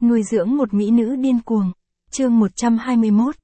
Nuôi dưỡng một mỹ nữ điên cuồng. Chương 121,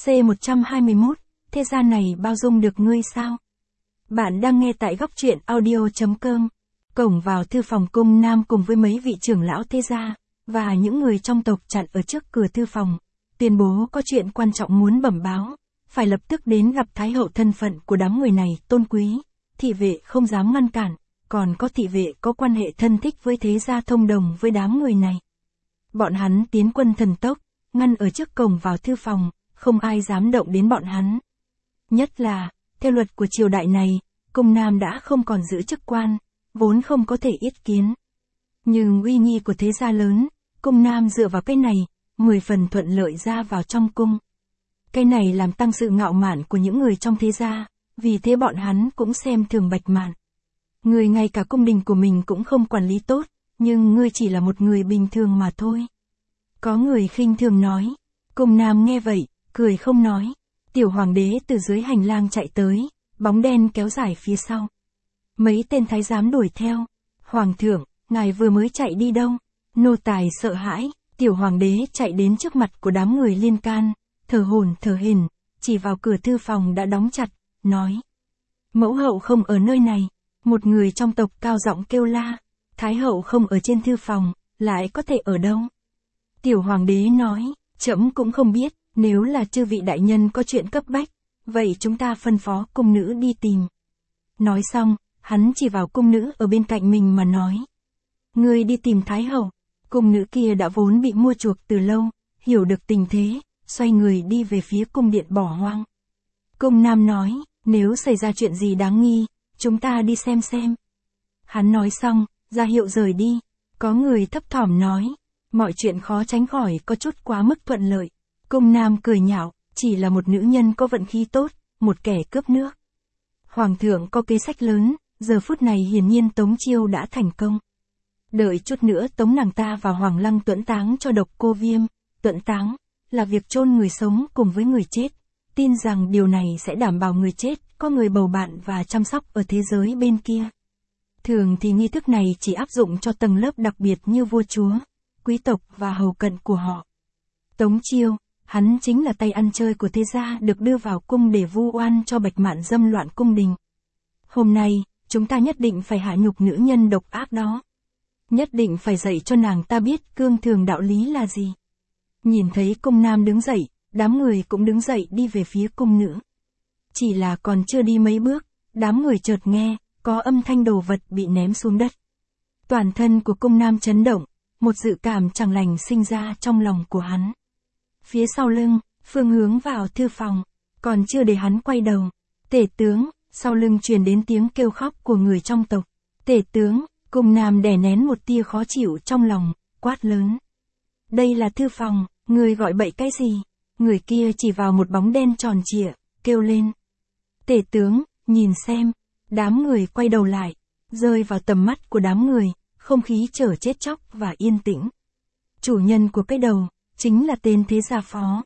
C121, thế gian này bao dung được ngươi sao? Bạn đang nghe tại góc truyện audio.com. Cổng vào thư phòng cung nam cùng với mấy vị trưởng lão thế gia, và những người trong tộc chặn ở trước cửa thư phòng, tuyên bố có chuyện quan trọng muốn bẩm báo, phải lập tức đến gặp Thái hậu. Thân phận của đám người này tôn quý, thị vệ không dám ngăn cản, còn có thị vệ có quan hệ thân thích với thế gia thông đồng với đám người này. Bọn hắn tiến quân thần tốc, ngăn ở trước cổng vào thư phòng, không ai dám động đến bọn hắn. Nhất là, theo luật của triều đại này, cung nam đã không còn giữ chức quan, vốn không có thể yết kiến. Nhưng uy nghi của thế gia lớn, cung nam dựa vào cái này, 10 phần thuận lợi ra vào trong cung. Cái này làm tăng sự ngạo mạn của những người trong thế gia, vì thế bọn hắn cũng xem thường Bạch Mạn. Người ngay cả cung đình của mình cũng không quản lý tốt, nhưng ngươi chỉ là một người bình thường mà thôi. Có người khinh thường nói. Cung nam nghe vậy, cười không nói. Tiểu hoàng đế từ dưới hành lang chạy tới, bóng đen kéo dài phía sau. Mấy tên thái giám đuổi theo. Hoàng thượng, ngài vừa mới chạy đi đâu? Nô tài sợ hãi. Tiểu hoàng đế chạy đến trước mặt của đám người liên can, thở hổn thở hển, chỉ vào cửa thư phòng đã đóng chặt, nói: Mẫu hậu không ở nơi này. Một người trong tộc cao giọng kêu la: Thái hậu không ở trên thư phòng, lại có thể ở đâu? Tiểu hoàng đế nói: Trẫm cũng không biết, nếu là chư vị đại nhân có chuyện cấp bách, vậy chúng ta phân phó cung nữ đi tìm. Nói xong, hắn chỉ vào cung nữ ở bên cạnh mình mà nói: Ngươi đi tìm Thái hậu. Cung nữ kia đã vốn bị mua chuộc từ lâu, hiểu được tình thế, xoay người đi về phía cung điện bỏ hoang. Cung nam nói: Nếu xảy ra chuyện gì đáng nghi, chúng ta đi xem xem. Hắn nói xong, ra hiệu rời đi. Có người thấp thỏm nói: Mọi chuyện khó tránh khỏi có chút quá mức thuận lợi. Cung nam cười nhạo: Chỉ là một nữ nhân có vận khí tốt, một kẻ cướp nước. Hoàng thượng có kế sách lớn, giờ phút này hiển nhiên Tống Chiêu đã thành công. Đợi chút nữa tống nàng ta vào Hoàng lăng tuẫn táng cho Độc Cô Viêm. Tuẫn táng là việc chôn người sống cùng với người chết. Tin rằng điều này sẽ đảm bảo người chết có người bầu bạn và chăm sóc ở thế giới bên kia. Thường thì nghi thức này chỉ áp dụng cho tầng lớp đặc biệt như vua chúa, quý tộc và hầu cận của họ. Tống Chiêu, hắn chính là tay ăn chơi của thế gia được đưa vào cung để vu oan cho Bạch Mạn dâm loạn cung đình. Hôm nay, chúng ta nhất định phải hạ nhục nữ nhân độc ác đó. Nhất định phải dạy cho nàng ta biết cương thường đạo lý là gì. Nhìn thấy cung nam đứng dậy, đám người cũng đứng dậy đi về phía cung nữ. Chỉ là còn chưa đi mấy bước, đám người chợt nghe, có âm thanh đồ vật bị ném xuống đất. Toàn thân của cung nam chấn động, một dự cảm chẳng lành sinh ra trong lòng của hắn. Phía sau lưng, phương hướng vào thư phòng, còn chưa để hắn quay đầu. Tể tướng, sau lưng truyền đến tiếng kêu khóc của người trong tộc. Tể tướng, cung nam đè nén một tia khó chịu trong lòng, quát lớn: Đây là thư phòng, người gọi bậy cái gì? Người kia chỉ vào một bóng đen tròn trịa, kêu lên: Tể tướng, nhìn xem. Đám người quay đầu lại, rơi vào tầm mắt của đám người, không khí trở chết chóc và yên tĩnh. Chủ nhân của cái đầu, chính là tên thế gia phó.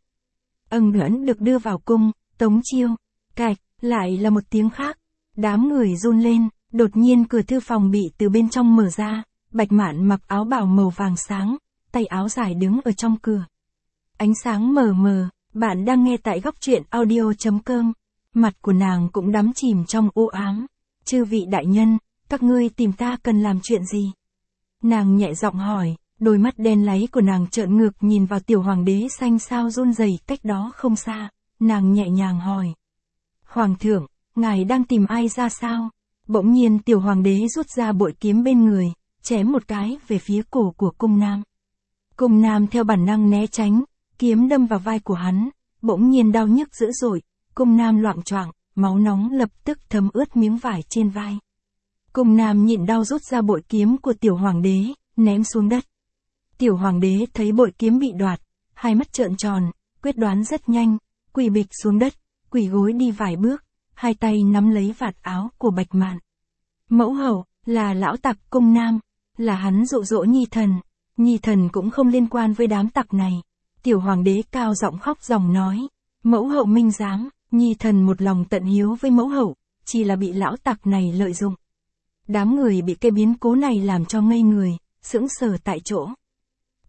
Ân Huẩn được đưa vào cung, Tống Chiêu. Cạch, lại là một tiếng khác. Đám người run lên, đột nhiên cửa thư phòng bị từ bên trong mở ra. Bạch Mạn mặc áo bào màu vàng sáng, tay áo dài đứng ở trong cửa. Ánh sáng mờ mờ, bạn đang nghe tại góc truyện audio.com. Mặt của nàng cũng đắm chìm trong u ám. Chư vị đại nhân, các ngươi tìm ta cần làm chuyện gì? Nàng nhẹ giọng hỏi, đôi mắt đen láy của nàng trợn ngược nhìn vào tiểu hoàng đế xanh xao run rẩy cách đó không xa. Nàng nhẹ nhàng hỏi: Hoàng thượng, ngài đang tìm ai ra sao? Bỗng nhiên tiểu hoàng đế rút ra bội kiếm bên người, chém một cái về phía cổ của cung nam. Cung nam theo bản năng né tránh, kiếm đâm vào vai của hắn, bỗng nhiên đau nhức dữ dội, cung nam loạng choạng, máu nóng lập tức thấm ướt miếng vải trên vai. Cung nam nhịn đau rút ra bội kiếm của tiểu hoàng đế, ném xuống đất. Tiểu hoàng đế thấy bội kiếm bị đoạt, hai mắt trợn tròn, quyết đoán rất nhanh, quỳ bịch xuống đất, quỳ gối đi vài bước, hai tay nắm lấy vạt áo của Bạch Mạn. Mẫu hậu, là lão tặc cung nam, là hắn dụ dỗ nhi thần. Nhi thần cũng không liên quan với đám tặc này. Tiểu hoàng đế cao giọng khóc ròng nói: Mẫu hậu minh giám, nhi thần một lòng tận hiếu với mẫu hậu, chỉ là bị lão tặc này lợi dụng. Đám người bị cái biến cố này làm cho ngây người, sững sờ tại chỗ.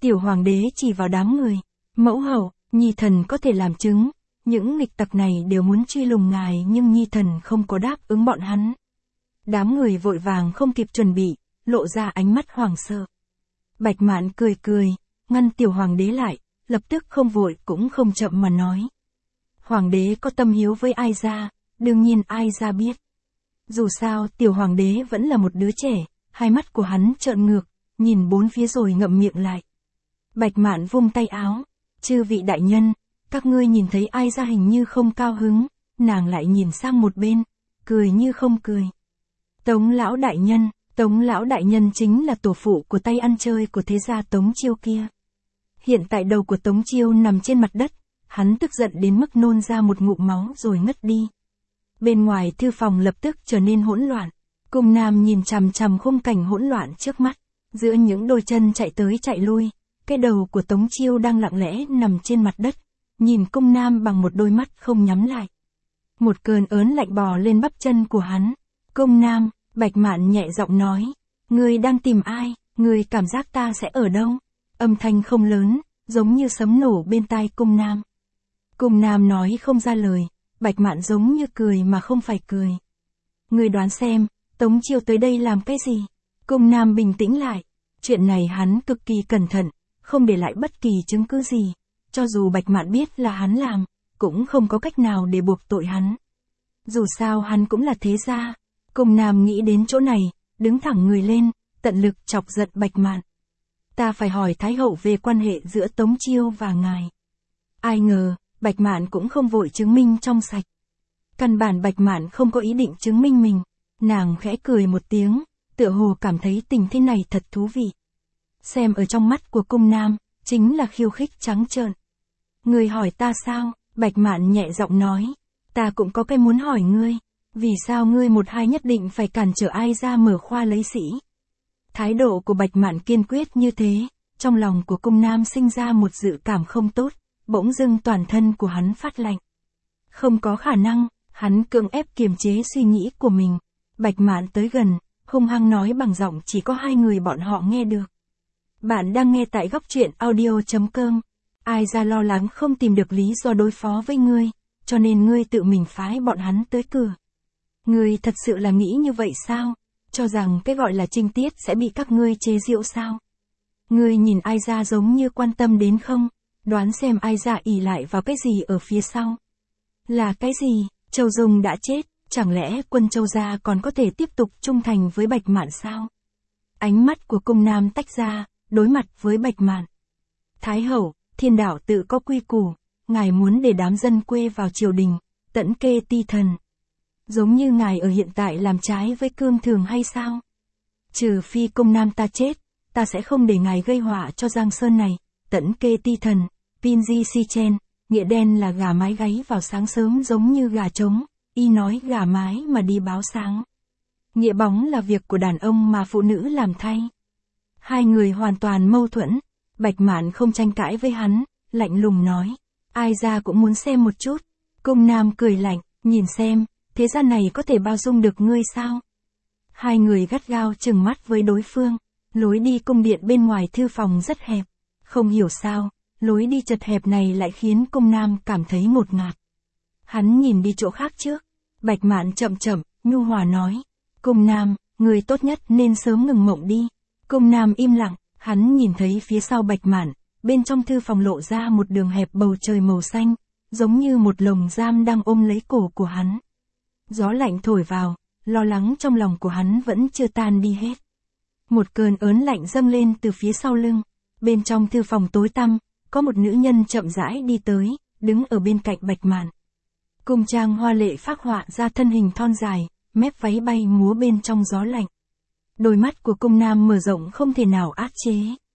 Tiểu hoàng đế chỉ vào đám người. Mẫu hậu, nhi thần có thể làm chứng. Những nghịch tặc này đều muốn truy lùng ngài nhưng nhi thần không có đáp ứng bọn hắn. Đám người vội vàng không kịp chuẩn bị, lộ ra ánh mắt hoảng sợ. Bạch Mạn cười cười, ngăn tiểu hoàng đế lại, lập tức không vội cũng không chậm mà nói. Hoàng đế có tâm hiếu với Ai Gia, đương nhiên Ai Gia biết. Dù sao tiểu hoàng đế vẫn là một đứa trẻ, hai mắt của hắn trợn ngược, nhìn bốn phía rồi ngậm miệng lại. Bạch Mạn vung tay áo, chư vị đại nhân, các ngươi nhìn thấy Ai Gia hình như không cao hứng, nàng lại nhìn sang một bên, cười như không cười. Tống lão đại nhân chính là tổ phụ của tay ăn chơi của thế gia Tống Chiêu kia. Hiện tại đầu của Tống Chiêu nằm trên mặt đất, hắn tức giận đến mức nôn ra một ngụm máu rồi ngất đi. Bên ngoài thư phòng lập tức trở nên hỗn loạn, cung nam nhìn chằm chằm khung cảnh hỗn loạn trước mắt, giữa những đôi chân chạy tới chạy lui, cái đầu của Tống Chiêu đang lặng lẽ nằm trên mặt đất, nhìn cung nam bằng một đôi mắt không nhắm lại. Một cơn ớn lạnh bò lên bắp chân của hắn. Cung nam, Bạch Mạn nhẹ giọng nói, ngươi đang tìm ai, ngươi cảm giác ta sẽ ở đâu? Âm thanh không lớn, giống như sấm nổ bên tai cung nam. Cung nam nói không ra lời, Bạch Mạn giống như cười mà không phải cười. Ngươi đoán xem, Tống Chiêu tới đây làm cái gì? Cung nam bình tĩnh lại, chuyện này hắn cực kỳ cẩn thận, không để lại bất kỳ chứng cứ gì. Cho dù Bạch Mạn biết là hắn làm, cũng không có cách nào để buộc tội hắn. Dù sao hắn cũng là thế gia. Cung nam nghĩ đến chỗ này, đứng thẳng người lên, tận lực chọc giận Bạch Mạn. Ta phải hỏi Thái hậu về quan hệ giữa Tống Chiêu và ngài. Ai ngờ, Bạch Mạn cũng không vội chứng minh trong sạch. Căn bản Bạch Mạn không có ý định chứng minh mình. Nàng khẽ cười một tiếng, tựa hồ cảm thấy tình thế này thật thú vị. Xem ở trong mắt của cung nam, chính là khiêu khích trắng trợn. Ngươi hỏi ta sao? Bạch Mạn nhẹ giọng nói. Ta cũng có cái muốn hỏi ngươi. Vì sao ngươi một hai nhất định phải cản trở Ai Gia mở khoa lấy sĩ? Thái độ của Bạch Mạn kiên quyết như thế, trong lòng của cung nam sinh ra một dự cảm không tốt, bỗng dưng toàn thân của hắn phát lạnh. Không có khả năng, hắn cưỡng ép kiềm chế suy nghĩ của mình. Bạch Mạn tới gần, hung hăng nói bằng giọng chỉ có hai người bọn họ nghe được. Bạn đang nghe tại góc truyện audio.com. Ai Gia lo lắng không tìm được lý do đối phó với ngươi, cho nên ngươi tự mình phái bọn hắn tới cửa. Ngươi thật sự là nghĩ như vậy sao? Cho rằng cái gọi là trinh tiết sẽ bị các ngươi chế giễu sao? Ngươi nhìn Ai Gia giống như quan tâm đến không? Đoán xem Ai Gia ỷ lại vào cái gì ở phía sau? Là cái gì? Châu Dung đã chết, chẳng lẽ quân Châu gia còn có thể tiếp tục trung thành với Bạch Mạn sao? Ánh mắt của cung nam tách ra, đối mặt với Bạch Mạn. Thái hậu, thiên đạo tự có quy củ, ngài muốn để đám dân quê vào triều đình, tẫn kê ti thần. Giống như ngài ở hiện tại làm trái với cương thường hay sao? Trừ phi cung nam ta chết, ta sẽ không để ngài gây họa cho Giang Sơn này. Tẫn kê ti thần, Pinji si chen, nghĩa đen là gà mái gáy vào sáng sớm giống như gà trống, y nói gà mái mà đi báo sáng. Nghĩa bóng là việc của đàn ông mà phụ nữ làm thay. Hai người hoàn toàn mâu thuẫn, Bạch Mạn không tranh cãi với hắn, lạnh lùng nói. Ai Gia cũng muốn xem một chút. Cung nam cười lạnh, nhìn xem, thế gian này có thể bao dung được ngươi sao? Hai người gắt gao chừng mắt với đối phương, lối đi cung điện bên ngoài thư phòng rất hẹp. Không hiểu sao, lối đi chật hẹp này lại khiến cung nam cảm thấy ngột ngạt. Hắn nhìn đi chỗ khác trước, Bạch Mạn chậm chậm, nhu hòa nói. Cung nam, người tốt nhất nên sớm ngừng mộng đi. Cung nam im lặng, hắn nhìn thấy phía sau Bạch Mạn, bên trong thư phòng lộ ra một đường hẹp bầu trời màu xanh, giống như một lồng giam đang ôm lấy cổ của hắn. Gió lạnh thổi vào, lo lắng trong lòng của hắn vẫn chưa tan đi hết. Một cơn ớn lạnh dâng lên từ phía sau lưng, bên trong thư phòng tối tăm, có một nữ nhân chậm rãi đi tới, đứng ở bên cạnh Bạch Mạn. Cung trang hoa lệ phác họa ra thân hình thon dài, mép váy bay múa bên trong gió lạnh. Đôi mắt của cung nam mở rộng không thể nào át chế.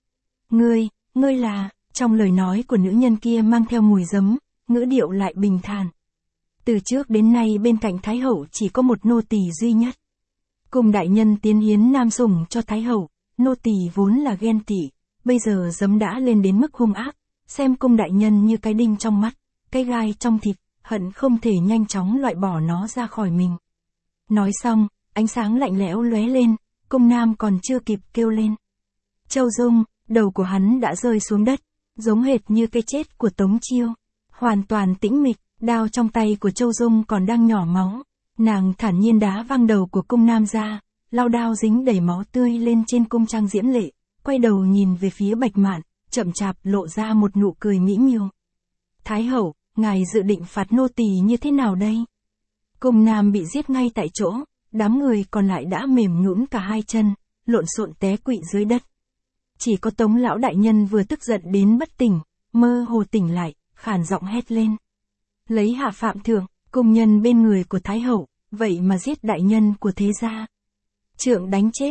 Ngươi là, trong lời nói của nữ nhân kia mang theo mùi giấm, ngữ điệu lại bình thản. Từ trước đến nay bên cạnh Thái hậu chỉ có một nô tỳ duy nhất. Cung đại nhân tiến hiến nam sủng cho Thái hậu, nô tỳ vốn là ghen tị, bây giờ giấm đã lên đến mức hung ác, xem cung đại nhân như cái đinh trong mắt, cái gai trong thịt, hận không thể nhanh chóng loại bỏ nó ra khỏi mình. Nói xong, ánh sáng lạnh lẽo lóe lên, cung nam còn chưa kịp kêu lên. Châu Dung, đầu của hắn đã rơi xuống đất, giống hệt như cái chết của Tống Chiêu. Hoàn toàn tĩnh mịch, đao trong tay của Châu Dung còn đang nhỏ máu. Nàng thản nhiên đá văng đầu của cung nam ra, lau đao dính đầy máu tươi lên trên cung trang diễm lệ, quay đầu nhìn về phía Bạch Mạn, chậm chạp lộ ra một nụ cười mỹ miều. Thái hậu, ngài dự định phạt nô tỳ như thế nào đây? Cung nam bị giết ngay tại chỗ, đám người còn lại đã mềm nhũn cả hai chân, lộn xộn té quỵ dưới đất. Chỉ có Tống lão đại nhân vừa tức giận đến bất tỉnh, mơ hồ tỉnh lại, khàn giọng hét lên. Lấy hạ phạm thượng, cung nhân bên người của Thái hậu, vậy mà giết đại nhân của thế gia. Trượng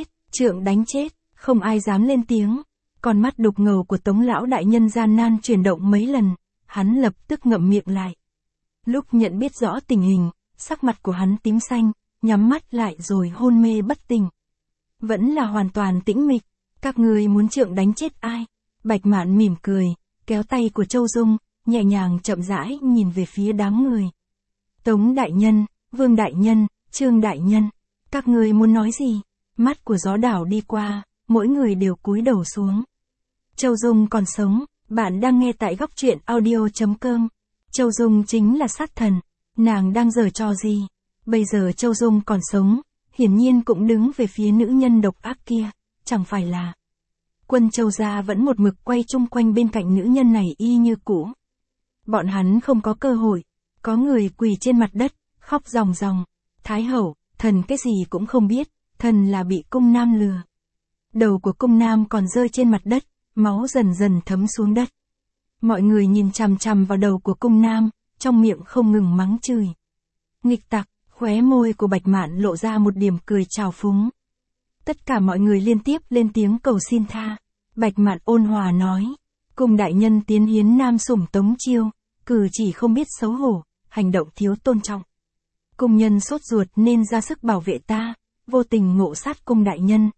đánh chết, không ai dám lên tiếng. Con mắt đục ngầu của Tống lão đại nhân gian nan chuyển động mấy lần, hắn lập tức ngậm miệng lại. Lúc nhận biết rõ tình hình, sắc mặt của hắn tím xanh, nhắm mắt lại rồi hôn mê bất tỉnh. Vẫn là hoàn toàn tĩnh mịch, các ngươi muốn trượng đánh chết ai? Bạch Mạn mỉm cười, kéo tay của Châu Dung, nhẹ nhàng chậm rãi nhìn về phía đám người. Tống đại nhân, Vương đại nhân, Trương đại nhân, các ngươi muốn nói gì? Mắt của Gió Đảo đi qua, mỗi người đều cúi đầu xuống. Châu Dung còn sống, bạn đang nghe tại góc truyện audio.com. Châu Dung chính là sát thần, nàng đang giở trò gì? Bây giờ Châu Dung còn sống, hiển nhiên cũng đứng về phía nữ nhân độc ác kia, chẳng phải là. Quân Châu gia vẫn một mực quay chung quanh bên cạnh nữ nhân này y như cũ. Bọn hắn không có cơ hội, có người quỳ trên mặt đất, khóc ròng ròng. Thái hậu, thần cái gì cũng không biết, thần là bị cung nam lừa. Đầu của cung nam còn rơi trên mặt đất, máu dần dần thấm xuống đất. Mọi người nhìn chằm chằm vào đầu của cung nam, trong miệng không ngừng mắng chửi. Nghịch tặc, khóe môi của Bạch Mạn lộ ra một điểm cười trào phúng. Tất cả mọi người liên tiếp lên tiếng cầu xin tha. Bạch Mạn ôn hòa nói, cung đại nhân tiến hiến nam sủng Tống Chiêu, cử chỉ không biết xấu hổ, hành động thiếu tôn trọng. Cung nhân sốt ruột nên ra sức bảo vệ ta, vô tình ngộ sát cung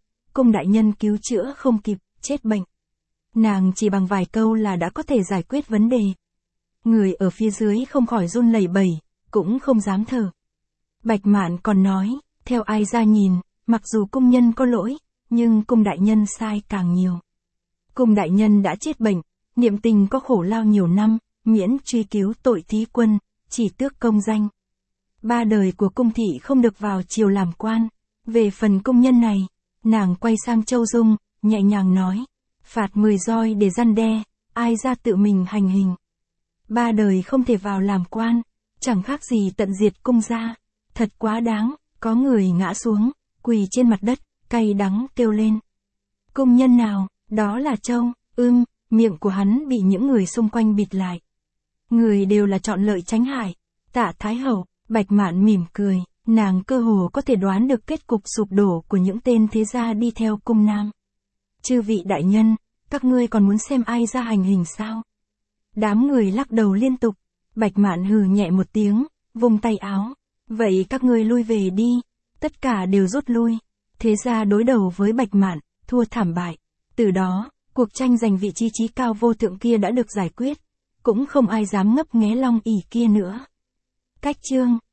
đại nhân cứu chữa không kịp, chết bệnh. Nàng chỉ bằng vài câu là đã có thể giải quyết vấn đề. Người ở phía dưới không khỏi run lẩy bẩy, cũng không dám thở. Bạch Mạn còn nói, theo ai ra nhìn, mặc dù cung nhân có lỗi, nhưng cung đại nhân sai càng nhiều. Cung đại nhân đã chết bệnh, niệm tình có khổ lao nhiều năm, miễn truy cứu tội thí quân, chỉ tước công danh. 3 đời của cung thị không được vào triều làm quan. Về phần cung nhân này, nàng quay sang Châu Dung, nhẹ nhàng nói, phạt 10 roi để răn đe, ai ra tự mình hành hình. 3 đời không thể vào làm quan, chẳng khác gì tận diệt cung gia, thật quá đáng. Có người ngã xuống, quỳ trên mặt đất, cay đắng kêu lên. Cung nhân nào? Đó là Châu, miệng của hắn bị những người xung quanh bịt lại. Người đều là chọn lợi tránh hại. Tạ Thái hậu, Bạch Mạn mỉm cười, nàng cơ hồ có thể đoán được kết cục sụp đổ của những tên thế gia đi theo cung nam. Chư vị đại nhân, các ngươi còn muốn xem ai ra hành hình sao? Đám người lắc đầu liên tục. Bạch Mạn hừ nhẹ một tiếng, vung tay áo. Vậy các ngươi lui về đi. Tất cả đều rút lui. Thế gia đối đầu với Bạch Mạn, thua thảm bại. Từ đó, cuộc tranh giành vị trí trí cao vô thượng kia đã được giải quyết. Cũng không ai dám ngấp nghé Long ỷ kia nữa. Cách chương